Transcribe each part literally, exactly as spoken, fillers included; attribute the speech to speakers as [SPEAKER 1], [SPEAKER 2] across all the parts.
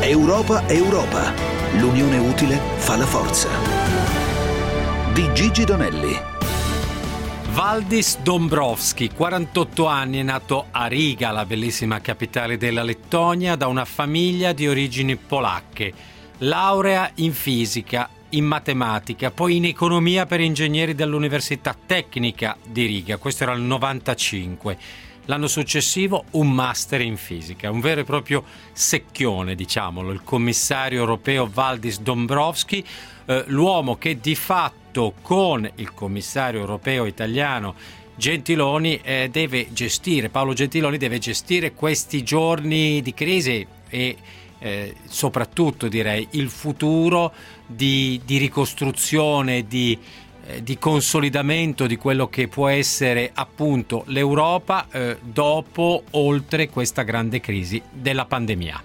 [SPEAKER 1] Europa, Europa. L'unione utile fa la forza. Di Gigi Donelli.
[SPEAKER 2] Valdis Dombrovskis, quarantotto anni, è nato a Riga, la bellissima capitale della Lettonia, da una famiglia di origini polacche. Laurea in fisica, in matematica, poi in economia per ingegneri dell'Università Tecnica di Riga. Questo era il novantacinque. L'anno successivo un master in fisica, un vero e proprio secchione, diciamolo, il commissario europeo Valdis Dombrovskis, eh, l'uomo che di fatto con il commissario europeo italiano Gentiloni eh, deve gestire, Paolo Gentiloni deve gestire questi giorni di crisi e eh, soprattutto direi il futuro di, di ricostruzione, di di consolidamento di quello che può essere appunto l'Europa eh, dopo, oltre questa grande crisi della pandemia.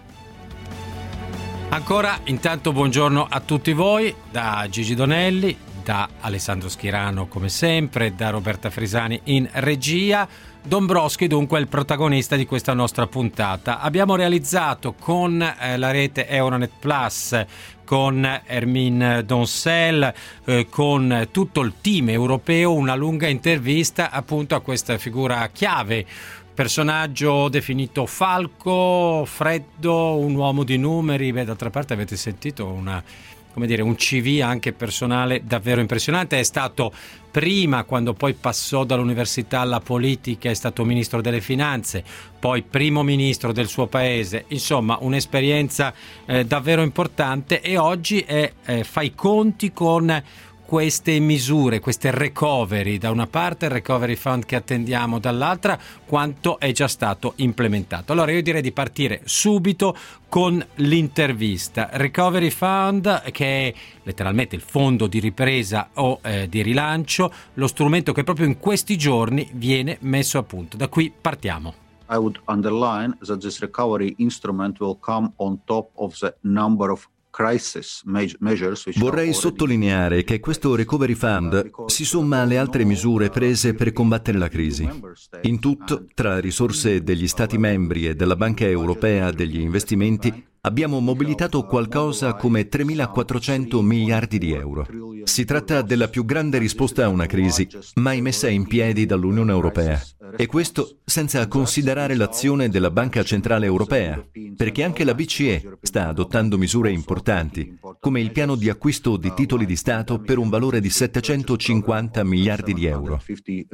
[SPEAKER 2] Ancora intanto buongiorno a tutti voi da Gigi Donelli, da Alessandro Schirano come sempre, da Roberta Frisani in regia. Dombrovskis dunque è il protagonista di questa nostra puntata. Abbiamo realizzato con eh, la rete Euronet Plus, con Hermine Doncel, eh, con tutto il team europeo, una lunga intervista appunto a questa figura chiave, personaggio definito falco, freddo, un uomo di numeri. Beh, d'altra parte avete sentito una, come dire, un C V anche personale davvero impressionante. È stato prima, quando poi passò dall'università alla politica, è stato ministro delle finanze, poi primo ministro del suo paese, insomma un'esperienza eh, davvero importante, e oggi è, eh, fa i conti con queste misure, queste recovery, da una parte il recovery fund che attendiamo, dall'altra quanto è già stato implementato. Allora io direi di partire subito con l'intervista. Recovery fund, che è letteralmente il fondo di ripresa o eh, di rilancio, lo strumento che proprio in questi giorni viene messo a punto. Da qui partiamo.
[SPEAKER 3] I would underline that this recovery instrument will come on top of the number of
[SPEAKER 4] Vorrei sottolineare che questo Recovery Fund si somma alle altre misure prese per combattere la crisi. In tutto, tra risorse degli Stati membri e della Banca Europea degli Investimenti, abbiamo mobilitato qualcosa come tremilaquattrocento miliardi di euro. Si tratta della più grande risposta a una crisi mai messa in piedi dall'Unione Europea. E questo senza considerare l'azione della Banca Centrale Europea, perché anche la B C E sta adottando misure importanti, come il piano di acquisto di titoli di Stato per un valore di settecentocinquanta miliardi di euro.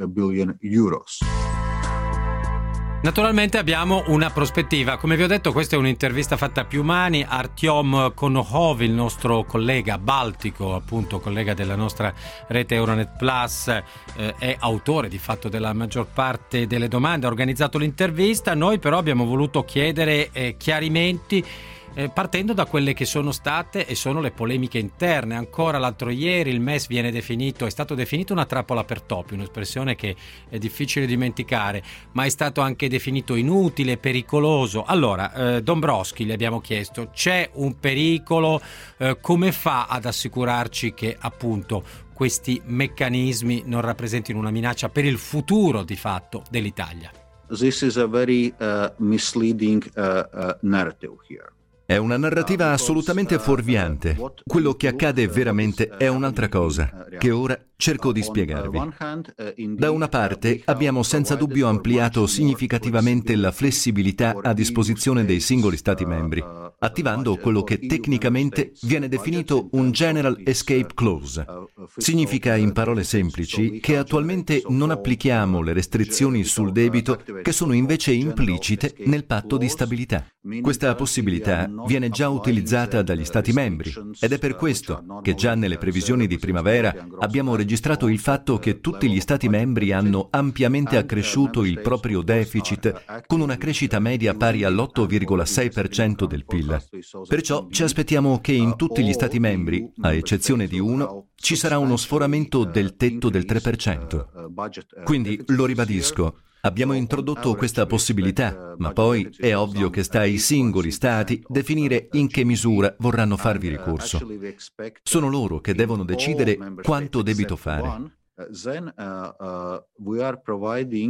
[SPEAKER 2] Naturalmente abbiamo una prospettiva. Come vi ho detto, questa è un'intervista fatta a più mani. Artyom Konohov, il nostro collega baltico, appunto collega della nostra rete Euronet Plus, eh, è autore di fatto della maggior parte delle domande, ha organizzato l'intervista. Noi però abbiamo voluto chiedere eh, chiarimenti Eh, partendo da quelle che sono state e sono le polemiche interne. Ancora l'altro ieri il M E S viene definito, è stato definito una trappola per topi, un'espressione che è difficile dimenticare, ma è stato anche definito inutile, pericoloso. Allora, eh, Dombrovskis, le abbiamo chiesto, c'è un pericolo? Eh, come fa ad assicurarci che appunto questi meccanismi non rappresentino una minaccia per il futuro di fatto dell'Italia?
[SPEAKER 3] This is a very uh, misleading uh, uh, narrative here.
[SPEAKER 4] È una narrativa assolutamente fuorviante. Quello che accade veramente è un'altra cosa, che ora cerco di spiegarvi. Da una parte abbiamo senza dubbio ampliato significativamente la flessibilità a disposizione dei singoli Stati membri, attivando quello che tecnicamente viene definito un General Escape Clause. Significa, in parole semplici, che attualmente non applichiamo le restrizioni sul debito che sono invece implicite nel patto di stabilità. Questa possibilità viene già utilizzata dagli Stati membri ed è per questo che già nelle previsioni di primavera abbiamo registrato il fatto che tutti gli Stati membri hanno ampiamente accresciuto il proprio deficit con una crescita media pari all'otto virgola sei per cento del P I L. Perciò ci aspettiamo che in tutti gli Stati membri, a eccezione di uno, ci sarà uno sforamento del tetto del tre per cento. Quindi, lo ribadisco, abbiamo introdotto questa possibilità, ma poi è ovvio che sta ai singoli Stati definire in che misura vorranno farvi ricorso. Sono loro che devono decidere quanto debito fare.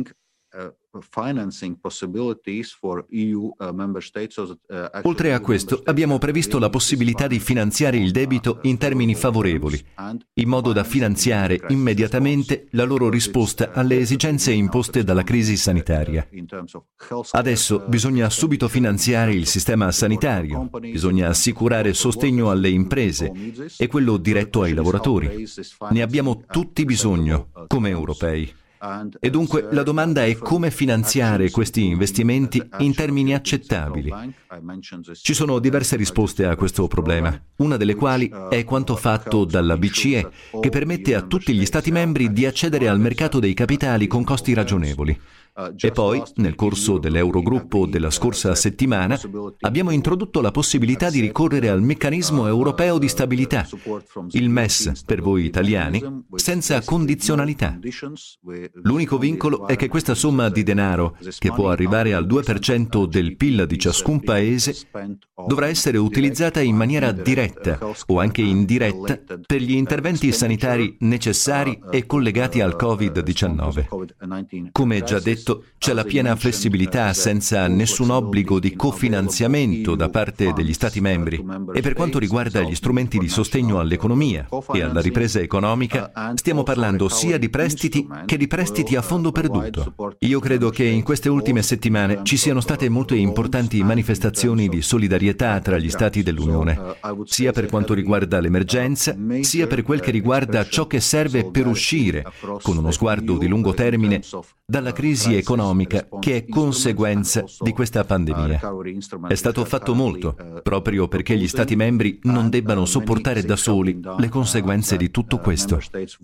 [SPEAKER 4] Oltre a questo, abbiamo previsto la possibilità di finanziare il debito in termini favorevoli, in modo da finanziare immediatamente la loro risposta alle esigenze imposte dalla crisi sanitaria. Adesso bisogna subito finanziare il sistema sanitario, bisogna assicurare sostegno alle imprese e quello diretto ai lavoratori. Ne abbiamo tutti bisogno, come europei. E dunque la domanda è come finanziare questi investimenti in termini accettabili. Ci sono diverse risposte a questo problema, una delle quali è quanto fatto dalla B C E, che permette a tutti gli Stati membri di accedere al mercato dei capitali con costi ragionevoli. E poi, nel corso dell'Eurogruppo della scorsa settimana, abbiamo introdotto la possibilità di ricorrere al meccanismo europeo di stabilità, il M E S per voi italiani, senza condizionalità. L'unico vincolo è che questa somma di denaro, che può arrivare al due per cento del P I L di ciascun paese, dovrà essere utilizzata in maniera diretta o anche indiretta per gli interventi sanitari necessari e collegati al covid diciannove. Come già detto, c'è la piena flessibilità senza nessun obbligo di cofinanziamento da parte degli Stati membri e per quanto riguarda gli strumenti di sostegno all'economia e alla ripresa economica stiamo parlando sia di prestiti che di prestiti a fondo perduto. Io credo che in queste ultime settimane ci siano state molte importanti manifestazioni di solidarietà tra gli Stati dell'Unione, sia per quanto riguarda l'emergenza, sia per quel che riguarda ciò che serve per uscire, con uno sguardo di lungo termine, dalla crisi economica che è conseguenza di questa pandemia. È stato fatto molto, proprio perché gli Stati membri non debbano sopportare da soli le conseguenze di tutto questo.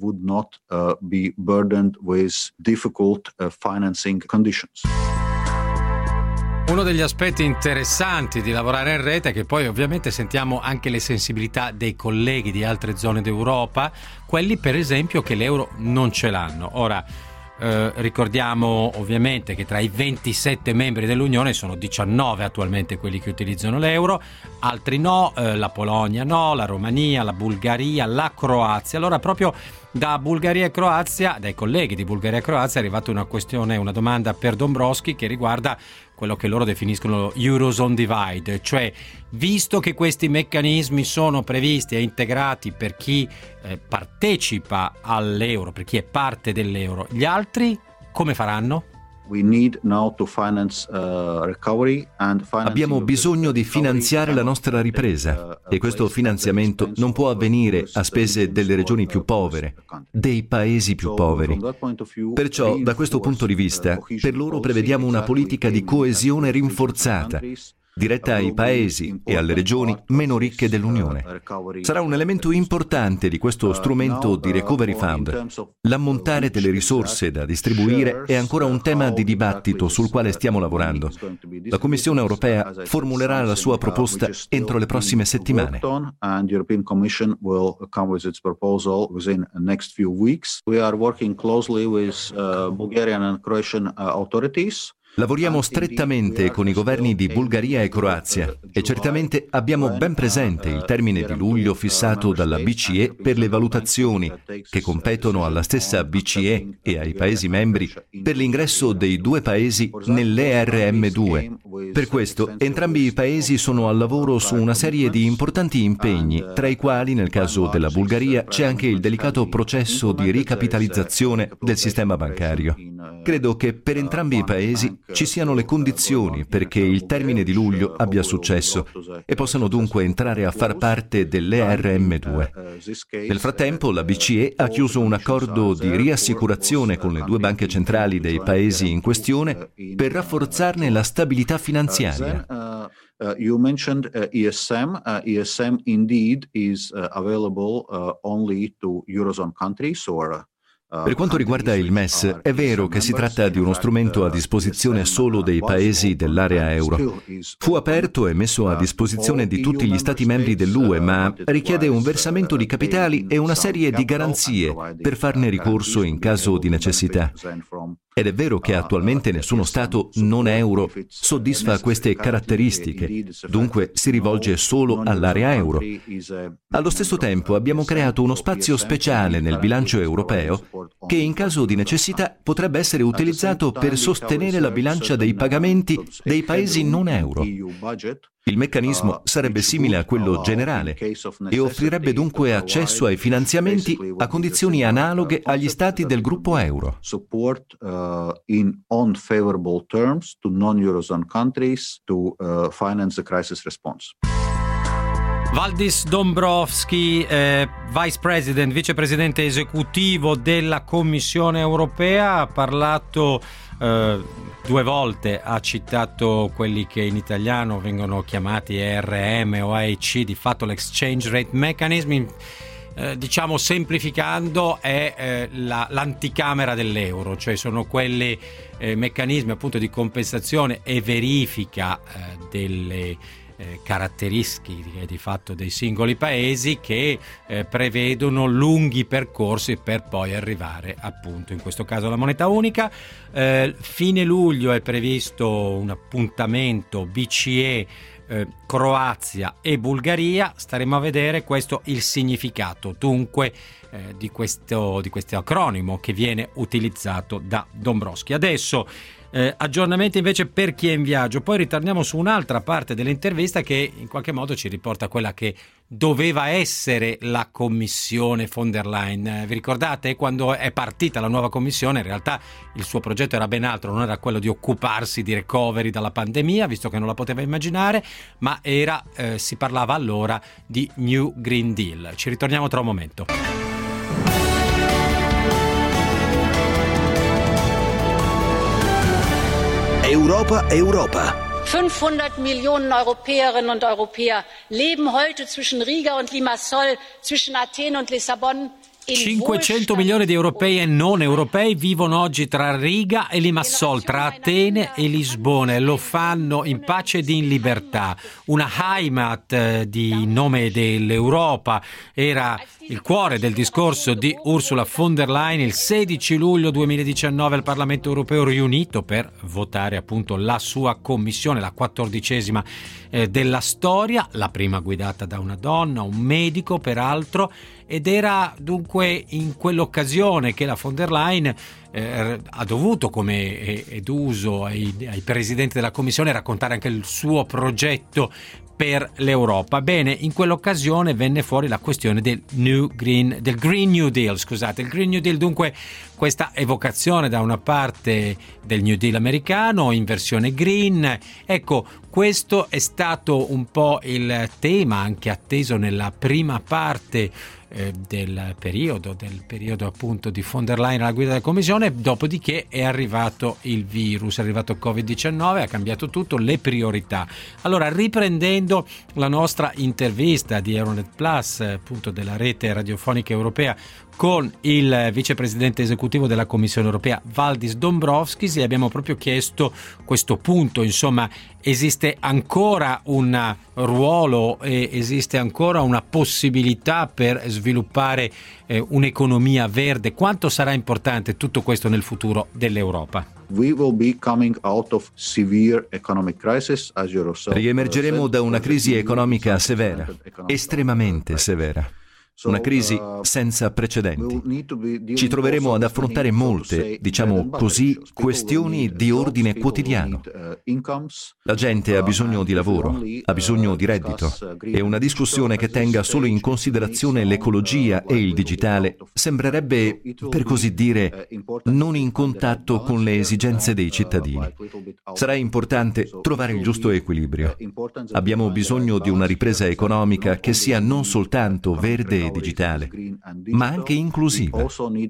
[SPEAKER 2] Uno degli aspetti interessanti di lavorare in rete è che poi ovviamente sentiamo anche le sensibilità dei colleghi di altre zone d'Europa, quelli per esempio che l'euro non ce l'hanno. Ora, Eh, ricordiamo ovviamente che tra i ventisette membri dell'Unione sono diciannove attualmente quelli che utilizzano l'euro, altri no, eh, la Polonia no, la Romania, la Bulgaria, la Croazia. Allora proprio da Bulgaria e Croazia, dai colleghi di Bulgaria e Croazia è arrivata una questione, una domanda per Dombrovskis che riguarda quello che loro definiscono Eurozone Divide, cioè visto che questi meccanismi sono previsti e integrati per chi eh, partecipa all'euro, per chi è parte dell'euro, gli altri come faranno?
[SPEAKER 4] Abbiamo bisogno di finanziare la nostra ripresa e questo finanziamento non può avvenire a spese delle regioni più povere, dei paesi più poveri. Perciò, da questo punto di vista, per loro prevediamo una politica di coesione rinforzata, diretta ai paesi e alle regioni meno ricche dell'Unione. Sarà un elemento importante di questo strumento di Recovery Fund. L'ammontare delle risorse da distribuire è ancora un tema di dibattito sul quale stiamo lavorando. La Commissione europea formulerà la sua proposta entro le prossime settimane. Lavoriamo strettamente con i governi di Bulgaria e Croazia e certamente abbiamo ben presente il termine di luglio fissato dalla B C E per le valutazioni che competono alla stessa B C E e ai Paesi membri per l'ingresso dei due Paesi nell'E R M due. Per questo, entrambi i Paesi sono al lavoro su una serie di importanti impegni, tra i quali, nel caso della Bulgaria, c'è anche il delicato processo di ricapitalizzazione del sistema bancario. Credo che per entrambi i Paesi ci siano le condizioni perché il termine di luglio abbia successo e possano dunque entrare a far parte dell'E R M due. Nel frattempo la B C E ha chiuso un accordo di riassicurazione con le due banche centrali dei paesi in questione per rafforzarne la stabilità finanziaria.
[SPEAKER 3] Uh, you mentioned uh, E S M. Uh, E S M indeed is uh, available uh, only to Eurozone countries or
[SPEAKER 4] Per quanto riguarda il M E S, è vero che si tratta di uno strumento a disposizione solo dei paesi dell'area euro. Fu aperto e messo a disposizione di tutti gli Stati membri dell'U E, ma richiede un versamento di capitali e una serie di garanzie per farne ricorso in caso di necessità. Ed è vero che attualmente nessuno Stato non euro soddisfa queste caratteristiche, dunque si rivolge solo all'area euro. Allo stesso tempo abbiamo creato uno spazio speciale nel bilancio europeo che in caso di necessità potrebbe essere utilizzato per sostenere la bilancia dei pagamenti dei paesi non euro. Il meccanismo sarebbe simile a quello generale e offrirebbe dunque accesso ai finanziamenti a condizioni analoghe agli stati del gruppo euro.
[SPEAKER 3] Support uh, in unfavorable terms to non-Eurozone countries to uh, finance the crisis response.
[SPEAKER 2] Valdis Dombrovskis, eh, Vice President, vicepresidente esecutivo della Commissione europea, ha parlato eh, due volte, ha citato quelli che in italiano vengono chiamati E R M o A E C, di fatto l'Exchange Rate Mechanism. Eh, diciamo semplificando è eh, la, l'anticamera dell'euro, cioè sono quelli eh, meccanismi appunto di compensazione e verifica eh, delle eh, caratteristiche di fatto dei singoli paesi che eh, prevedono lunghi percorsi per poi arrivare appunto in questo caso alla moneta unica. Eh, fine luglio è previsto un appuntamento B C E Eh, Croazia e Bulgaria. Staremo a vedere questo il significato dunque eh, di questo di questo acronimo che viene utilizzato da Dombrovskis. Adesso eh, aggiornamenti invece per chi è in viaggio, poi ritorniamo su un'altra parte dell'intervista che in qualche modo ci riporta a quella che doveva essere la commissione von der Leyen. Eh, vi ricordate quando è partita la nuova commissione? In realtà il suo progetto era ben altro, non era quello di occuparsi di recovery dalla pandemia, visto che non la poteva immaginare, ma era eh, si parlava allora di New Green Deal. Ci ritorniamo tra un momento.
[SPEAKER 1] Europa, Europa.
[SPEAKER 5] fünfhundert Millionen Europäerinnen und Europäer leben heute zwischen Riga und Limassol, zwischen Athen und Lissabon.
[SPEAKER 2] cinquecento milioni di europei e non europei vivono oggi tra Riga e Limassol, tra Atene e Lisbona, e lo fanno in pace ed in libertà. Una Heimat eh, di nome dell'Europa era il cuore del discorso di Ursula von der Leyen il sedici luglio duemiladiciannove al Parlamento europeo riunito per votare appunto la sua commissione, la quattordicesima eh, della storia, la prima guidata da una donna, un medico peraltro, ed era dunque in quell'occasione che la von der Leyen eh, ha dovuto, come è, è d'uso ai, ai presidenti della Commissione, raccontare anche il suo progetto per l'Europa. Bene, in quell'occasione venne fuori la questione del New Green, del Green New Deal, scusate, il Green New Deal, dunque questa evocazione da una parte del New Deal americano in versione green. Ecco, questo è stato un po' il tema anche atteso nella prima parte eh, del periodo, del periodo appunto di von der Leyen alla guida della Commissione, dopodiché è arrivato il virus, è arrivato il covid diciannove, ha cambiato tutto, le priorità. Allora, riprendendo la nostra intervista di Euronet Plus, appunto della rete radiofonica europea, con il vicepresidente esecutivo della Commissione europea Valdis Dombrovskis, gli abbiamo proprio chiesto questo punto, insomma, esiste ancora un ruolo e esiste ancora una possibilità per sviluppare eh, un'economia verde? Quanto sarà importante tutto questo nel futuro dell'Europa?
[SPEAKER 3] We will be coming out of severe economic crisis, as yourself.
[SPEAKER 4] Riemergeremo da una crisi economica severa, estremamente severa. Una crisi senza precedenti. Ci troveremo ad affrontare molte, diciamo così, questioni di ordine quotidiano. La gente ha bisogno di lavoro, ha bisogno di reddito, e una discussione che tenga solo in considerazione l'ecologia e il digitale sembrerebbe, per così dire, non in contatto con le esigenze dei cittadini. Sarà importante trovare il giusto equilibrio. Abbiamo bisogno di una ripresa economica che sia non soltanto verde e digitale, ma anche inclusiva.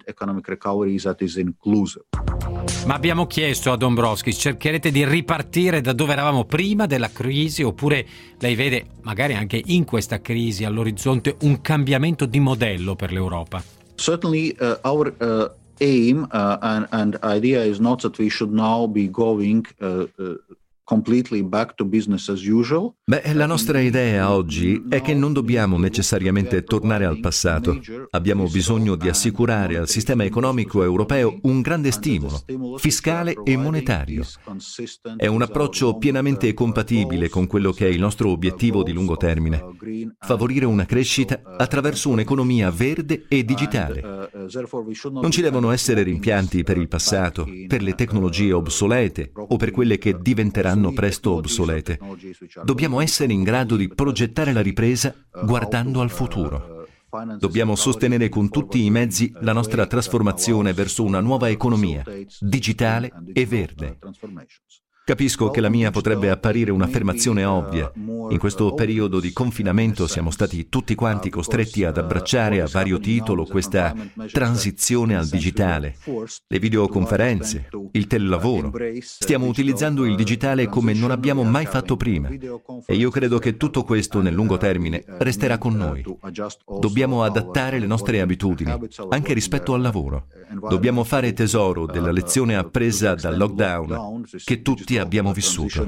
[SPEAKER 2] Ma abbiamo chiesto a Dombrovskis, cercherete di ripartire da dove eravamo prima della crisi, oppure lei vede magari anche in questa crisi all'orizzonte un cambiamento di modello per l'Europa?
[SPEAKER 3] Certainly uh, our uh, aim uh, and, and idea is not that we should now be going uh, uh, completely back to business as usual.
[SPEAKER 4] Beh, la nostra idea oggi è che non dobbiamo necessariamente tornare al passato. Abbiamo bisogno di assicurare al sistema economico europeo un grande stimolo, fiscale e monetario. È un approccio pienamente compatibile con quello che è il nostro obiettivo di lungo termine: favorire una crescita attraverso un'economia verde e digitale. Non ci devono essere rimpianti per il passato, per le tecnologie obsolete o per quelle che diventeranno presto obsolete. Dobbiamo essere in grado di progettare la ripresa guardando al futuro. Dobbiamo sostenere con tutti i mezzi la nostra trasformazione verso una nuova economia, digitale e verde. Capisco che la mia potrebbe apparire un'affermazione ovvia. In questo periodo di confinamento siamo stati tutti quanti costretti ad abbracciare a vario titolo questa transizione al digitale. Le videoconferenze, il telelavoro. Stiamo utilizzando il digitale come non abbiamo mai fatto prima. E io credo che tutto questo nel lungo termine resterà con noi. Dobbiamo adattare le nostre abitudini, anche rispetto al lavoro. Dobbiamo fare tesoro della lezione appresa dal lockdown che tutti abbiamo vissuto.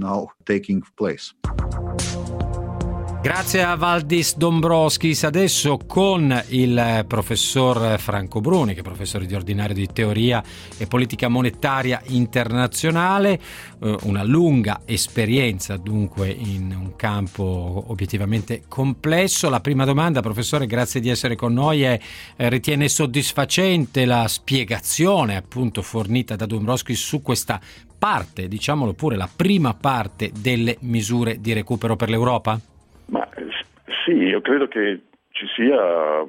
[SPEAKER 2] Grazie a Valdis Dombrovskis. Adesso con il professor Franco Bruni, che è professore di ordinario di teoria e politica monetaria internazionale, una lunga esperienza dunque in un campo obiettivamente complesso. La prima domanda, professore, grazie di essere con noi, è: ritiene soddisfacente la spiegazione appunto fornita da Dombrovskis su questa parte, diciamolo pure, la prima parte delle misure di recupero per l'Europa?
[SPEAKER 6] Ma sì, io credo che ci sia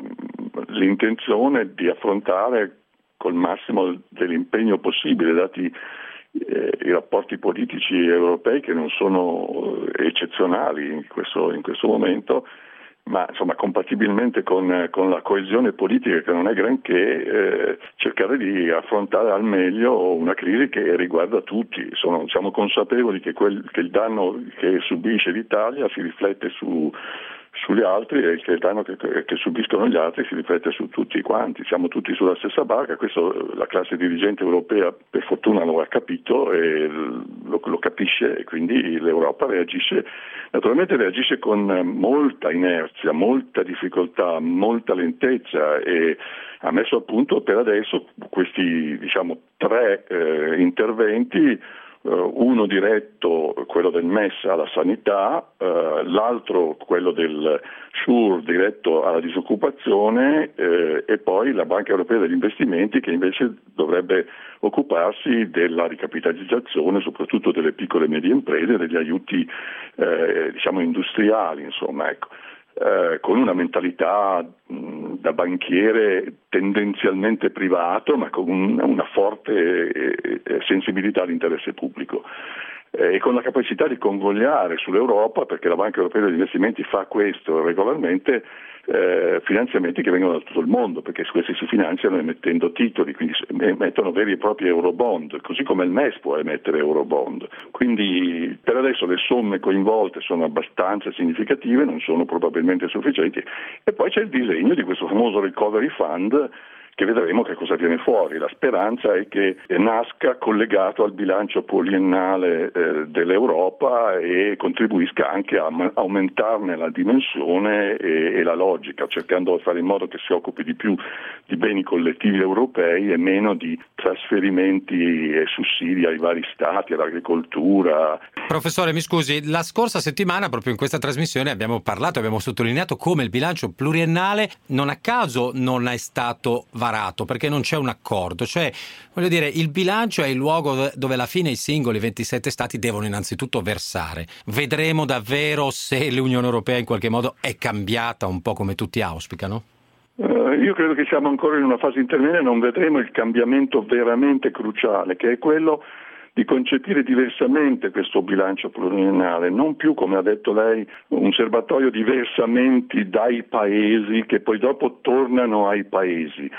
[SPEAKER 6] l'intenzione di affrontare col massimo dell'impegno possibile, dati eh, i rapporti politici europei che non sono eccezionali in questo, in questo momento, ma insomma compatibilmente con, con la coesione politica, che non è granché, eh, cercare di affrontare al meglio una crisi che riguarda tutti. Sono, siamo consapevoli che, quel, che il danno che subisce l'Italia si riflette su sugli altri, e che il danno che, che subiscono gli altri si riflette su tutti quanti. Siamo tutti sulla stessa barca. Questo la classe dirigente europea per fortuna lo ha capito e lo, lo capisce, e quindi l'Europa reagisce, naturalmente reagisce con molta inerzia, molta difficoltà, molta lentezza, e ha messo a punto per adesso questi, diciamo, tre eh, interventi. Uh, uno diretto, quello del M E S alla sanità, uh, l'altro quello del S U R diretto alla disoccupazione, eh, e poi la Banca Europea degli Investimenti, che invece dovrebbe occuparsi della ricapitalizzazione soprattutto delle piccole e medie imprese, degli aiuti eh, diciamo industriali, insomma, ecco. Eh, con una mentalità mh, da banchiere tendenzialmente privato, ma con un, una forte eh, sensibilità all'interesse pubblico, eh, e con la capacità di convogliare sull'Europa, perché la Banca Europea degli Investimenti fa questo regolarmente, eh, finanziamenti che vengono da tutto il mondo, perché questi si finanziano emettendo titoli, quindi emettono veri e propri eurobond, così come il M E S può emettere eurobond. Quindi per adesso le somme coinvolte sono abbastanza significative, non sono probabilmente sufficienti, e poi c'è il disegno di questo famoso Recovery Fund, che vedremo che cosa viene fuori. La speranza è che nasca collegato al bilancio poliennale eh, dell'Europa e contribuisca anche a m- aumentarne la dimensione e, e la logica, cercando di fare in modo che si occupi di più di beni collettivi europei e meno di trasferimenti e sussidi ai vari stati, all'agricoltura.
[SPEAKER 2] Professore, mi scusi, la scorsa settimana proprio in questa trasmissione abbiamo parlato, abbiamo sottolineato come il bilancio pluriennale non a caso non è stato varato, perché non c'è un accordo. Cioè, voglio dire, il bilancio è il luogo dove alla fine i singoli ventisette stati devono innanzitutto versare. Vedremo davvero se l'Unione Europea in qualche modo è cambiata un po' come tutti auspicano?
[SPEAKER 6] Uh, io credo che siamo ancora in una fase intermedia e non vedremo il cambiamento veramente cruciale, che è quello di concepire diversamente questo bilancio pluriennale, non più, come ha detto lei, un serbatoio di versamenti dai paesi che poi dopo tornano ai paesi.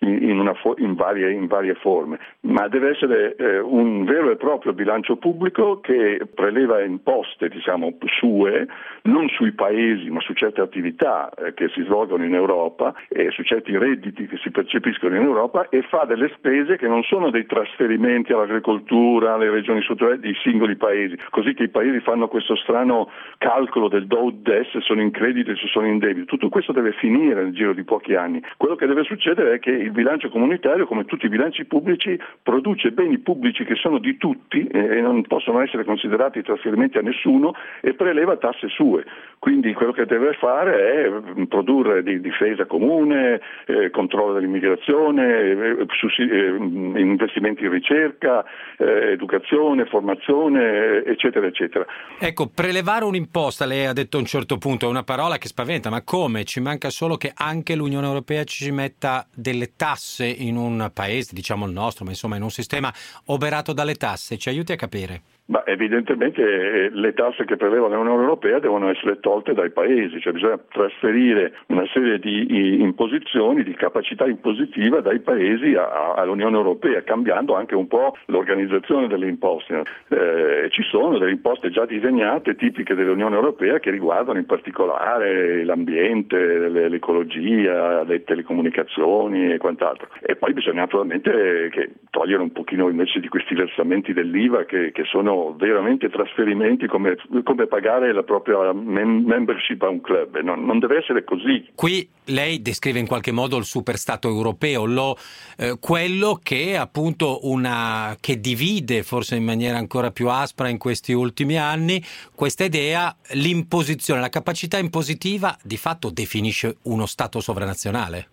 [SPEAKER 6] in, in, una, in, varie, in varie forme, ma deve essere eh, un vero e proprio bilancio pubblico che preleva imposte, diciamo, sue, non sui paesi ma su certe attività eh, che si svolgono in Europa e su certi redditi che si percepiscono in Europa, e fa delle spese che non sono dei trasferimenti all'agricoltura, alle regioni strutturali dei singoli paesi, così che i paesi fanno questo strano calcolo del do ut des, se sono in credito e se sono in debito. Tutto questo deve finire nel giro di pochi anni. Quello che deve succedere è che il bilancio comunitario, come tutti i bilanci pubblici, produce beni pubblici che sono di tutti e non possono essere considerati trasferimenti a nessuno, e preleva tasse sue. Quindi quello che deve fare è produrre di difesa comune, eh, controllo dell'immigrazione, eh, sussidi- eh, investimenti in ricerca, eh, educazione, formazione, eccetera, eccetera.
[SPEAKER 2] Ecco, prelevare un'imposta, lei ha detto a un certo punto, è una parola che spaventa, ma come? Ci manca solo che anche l'Unione Europea ci metta delle tasse in un paese, diciamo il nostro, ma insomma in un sistema oberato dalle tasse. Ci aiuti a capire?
[SPEAKER 6] Ma evidentemente le tasse che preleva l'Unione Europea devono essere tolte dai paesi, cioè bisogna trasferire una serie di imposizioni, di capacità impositiva dai paesi a, a, all'Unione Europea, cambiando anche un po' l'organizzazione delle imposte. Eh, ci sono delle imposte già disegnate, tipiche dell'Unione Europea, che riguardano in particolare l'ambiente, l'ecologia, le telecomunicazioni e quant'altro. E poi bisogna naturalmente che togliere un pochino invece di questi versamenti dell'I V A che, che sono veramente trasferimenti come, come pagare la propria mem- membership a un club. Non, non deve essere così.
[SPEAKER 2] Qui lei descrive in qualche modo il superstato europeo, lo, eh, quello che appunto una che divide forse in maniera ancora più aspra in questi ultimi anni questa idea, l'imposizione, la capacità impositiva di fatto definisce uno stato sovranazionale.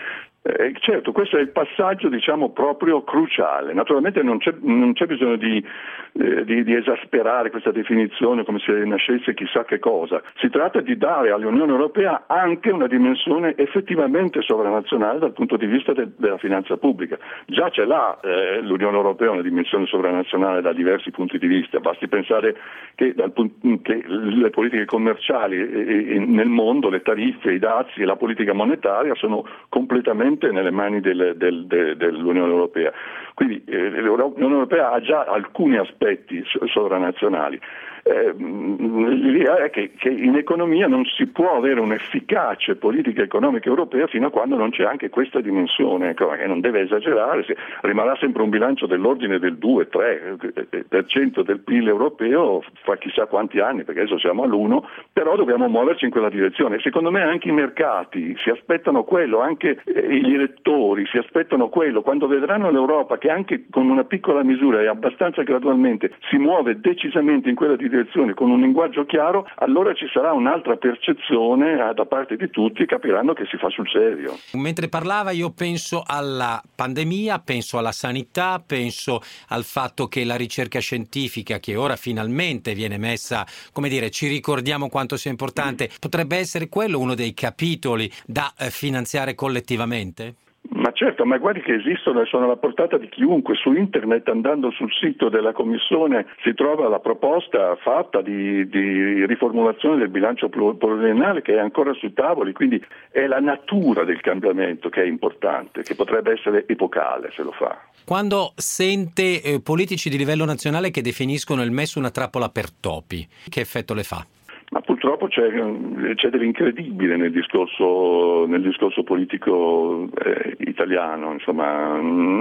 [SPEAKER 6] Eh, certo, questo è il passaggio, diciamo, proprio cruciale. Naturalmente non c'è, non c'è bisogno di, eh, di, di esasperare questa definizione come se nascesse chissà che cosa. Si tratta di dare all'Unione Europea anche una dimensione effettivamente sovranazionale dal punto di vista de, della finanza pubblica. Già ce l'ha eh, l'Unione Europea una dimensione sovranazionale da diversi punti di vista. Basti pensare che, dal, che le politiche commerciali eh, nel mondo, le tariffe, i dazi e la politica monetaria sono completamente nelle mani del, del, del, dell'Unione Europea. Quindi eh, l'Unione Europea ha già alcuni aspetti sovranazionali. Eh, l'idea è che, che in economia non si può avere un'efficace politica economica europea fino a quando non c'è anche questa dimensione, che non deve esagerare, rimarrà sempre un bilancio dell'ordine del due tre per cento del P I L europeo fra chissà quanti anni, perché adesso siamo all'uno, però dobbiamo muoverci in quella direzione. Secondo me anche i mercati si aspettano quello, anche gli elettori si aspettano quello, quando vedranno l'Europa che anche con una piccola misura e abbastanza gradualmente si muove decisamente in quella direzione con un linguaggio chiaro, allora ci sarà un'altra percezione da parte di tutti, capiranno che si fa sul serio.
[SPEAKER 2] Mentre parlava io penso alla pandemia, penso alla sanità, penso al fatto che la ricerca scientifica, che ora finalmente viene messa, come dire, ci ricordiamo quanto sia importante, potrebbe essere quello uno dei capitoli da eh, finanziare collettivamente?
[SPEAKER 6] Ma certo, ma guardi che esistono e sono alla portata di chiunque. Su internet, andando sul sito della Commissione, si trova la proposta fatta di, di riformulazione del bilancio pluriennale che è ancora sui tavoli, quindi è la natura del cambiamento che è importante, che potrebbe essere epocale se lo fa.
[SPEAKER 2] Quando sente eh, politici di livello nazionale che definiscono il M E S una trappola per topi, che effetto le fa?
[SPEAKER 6] Ma purtroppo c'è, c'è dell'incredibile nel discorso, nel discorso politico eh, italiano, insomma,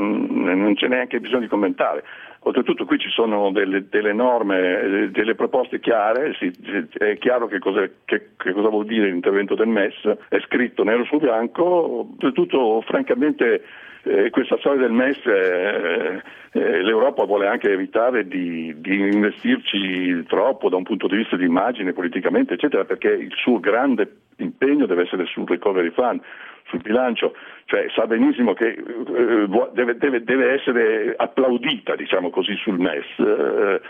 [SPEAKER 6] non c'è neanche bisogno di commentare. Oltretutto qui ci sono delle, delle norme, delle proposte chiare, sì, è chiaro che cosa, che, che cosa vuol dire l'intervento del M E S, è scritto nero su bianco, oltretutto francamente eh, questa storia del M E S eh, eh, l'Europa vuole anche evitare di, di investirci troppo da un punto di vista di immagine politicamente eccetera, perché il suo grande impegno deve essere sul recovery fund, sul bilancio, cioè sa benissimo che eh, deve, deve, deve essere applaudita, diciamo così, sul M E S. Eh,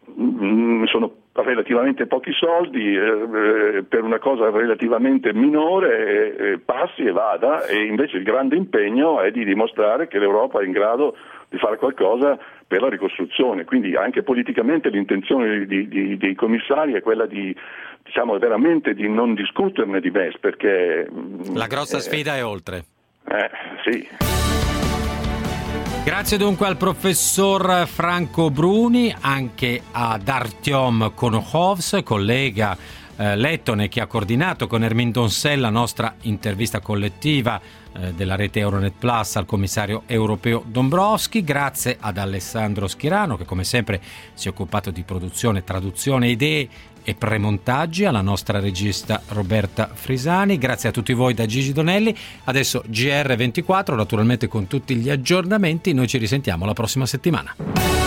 [SPEAKER 6] sono relativamente pochi soldi eh, per una cosa relativamente minore, eh, passi e vada, e invece il grande impegno è di dimostrare che l'Europa è in grado di fare qualcosa per la ricostruzione. Quindi anche politicamente l'intenzione di, di, dei commissari è quella di, diciamo, veramente di non discuterne di M E S, perché
[SPEAKER 2] la grossa eh, sfida è oltre.
[SPEAKER 6] Eh, sì.
[SPEAKER 2] Grazie dunque al professor Franco Bruni, anche ad Artyom Konochovs, collega eh, lettone che ha coordinato con Ermin Donsel la nostra intervista collettiva eh, della rete Euronet Plus al commissario europeo Dombrovskis. Grazie ad Alessandro Schirano, che come sempre si è occupato di produzione, traduzione, idee e premontaggi, alla nostra regista Roberta Frisani. Grazie a tutti voi da Gigi Donelli. Adesso G R ventiquattro, naturalmente con tutti gli aggiornamenti. Noi ci risentiamo la prossima settimana.